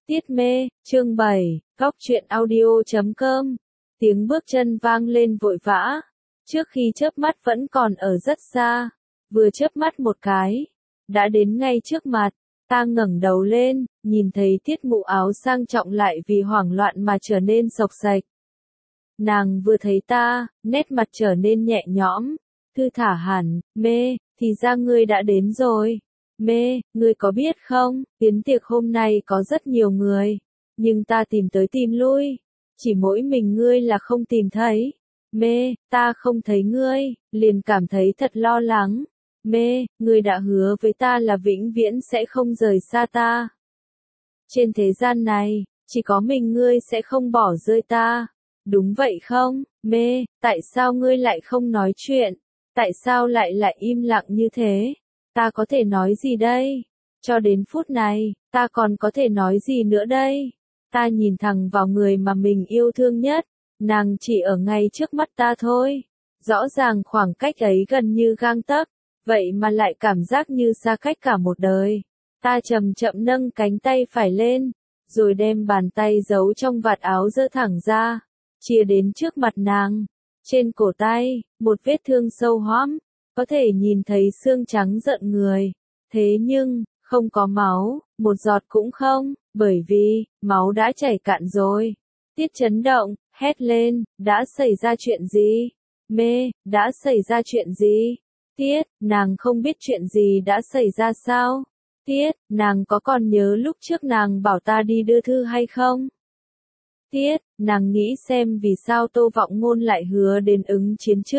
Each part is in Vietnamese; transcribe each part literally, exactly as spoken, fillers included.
Tiết mê, chương bảy, góc truyện audio chấm com. Tiếng bước chân vang lên vội vã. Trước khi chớp mắt vẫn còn ở rất xa. Vừa chớp mắt một cái, đã đến ngay trước mặt. Ta ngẩng đầu lên, nhìn thấy Tiết Mụ áo sang trọng lại vì hoảng loạn mà trở nên xộc xệch. Nàng vừa thấy ta, nét mặt trở nên nhẹ nhõm, thư thả hẳn. Mê, thì ra ngươi đã đến rồi. Mê, ngươi có biết không, yến tiệc hôm nay có rất nhiều người, nhưng ta tìm tới tìm lui, chỉ mỗi mình ngươi là không tìm thấy. Mê, ta không thấy ngươi, liền cảm thấy thật lo lắng. Mê, ngươi đã hứa với ta là vĩnh viễn sẽ không rời xa ta. Trên thế gian này, chỉ có mình ngươi sẽ không bỏ rơi ta. Đúng vậy không? Mê, tại sao ngươi lại không nói chuyện? Tại sao lại lại im lặng như thế? Ta có thể nói gì đây? Cho đến phút này, ta còn có thể nói gì nữa đây? Ta nhìn thẳng vào người mà mình yêu thương nhất, nàng chỉ ở ngay trước mắt ta thôi. Rõ ràng khoảng cách ấy gần như gang tấc, vậy mà lại cảm giác như xa cách cả một đời. Ta chậm chậm nâng cánh tay phải lên, rồi đem bàn tay giấu trong vạt áo giơ thẳng ra, chia đến trước mặt nàng. Trên cổ tay, một vết thương sâu hoắm, có thể nhìn thấy xương trắng rợn người. Thế nhưng, không có máu, một giọt cũng không, bởi vì, máu đã chảy cạn rồi. Tiết chấn động, hét lên, đã xảy ra chuyện gì? Mê, đã xảy ra chuyện gì? Tiết, nàng không biết chuyện gì đã xảy ra sao? Tiết, nàng có còn nhớ lúc trước nàng bảo ta đi đưa thư hay không? Tiết, nàng nghĩ xem vì sao Tô Vọng Ngôn lại hứa đến ứng chiến chứ?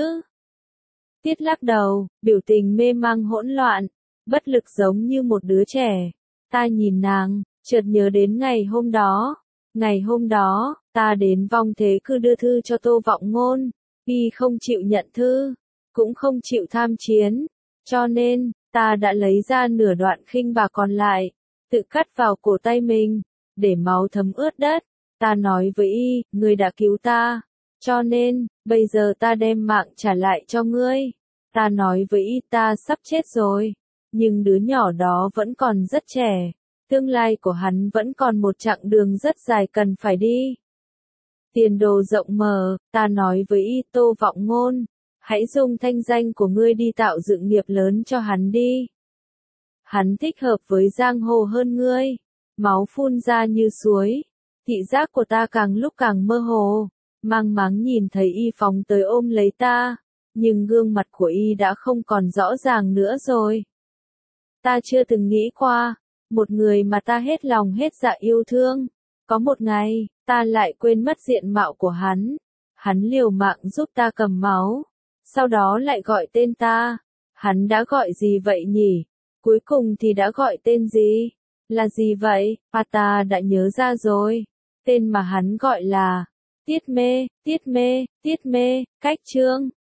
Tiết lắc đầu, biểu tình mê mang hỗn loạn, bất lực giống như một đứa trẻ. Ta nhìn nàng, chợt nhớ đến ngày hôm đó. Ngày hôm đó, ta đến Vong Thế Cư đưa thư cho Tô Vọng Ngôn. Y không chịu nhận thư, cũng không chịu tham chiến. Cho nên, ta đã lấy ra nửa đoạn khinh bạc còn lại, tự cắt vào cổ tay mình, để máu thấm ướt đất. Ta nói với Y, ngươi đã cứu ta. Cho nên, bây giờ ta đem mạng trả lại cho ngươi. Ta nói với Y ta sắp chết rồi. Nhưng đứa nhỏ đó vẫn còn rất trẻ. Tương lai của hắn vẫn còn một chặng đường rất dài cần phải đi. Tiền đồ rộng mở, ta nói với Y Tô Vọng Ngôn. Hãy dùng thanh danh của ngươi đi tạo dựng nghiệp lớn cho hắn đi. Hắn thích hợp với giang hồ hơn ngươi. Máu phun ra như suối. Thị giác của ta càng lúc càng mơ hồ. Mang máng nhìn thấy Y phóng tới ôm lấy ta. Nhưng gương mặt của Y đã không còn rõ ràng nữa rồi. Ta chưa từng nghĩ qua, một người mà ta hết lòng hết dạ yêu thương. Có một ngày, ta lại quên mất diện mạo của hắn. Hắn liều mạng giúp ta cầm máu. Sau đó lại gọi tên ta. Hắn đã gọi gì vậy nhỉ? Cuối cùng thì đã gọi tên gì? Là gì vậy? À, ta đã nhớ ra rồi. Tên mà hắn gọi là Tiết Mê, Tiết Mê, Tiết Mê, cách chương.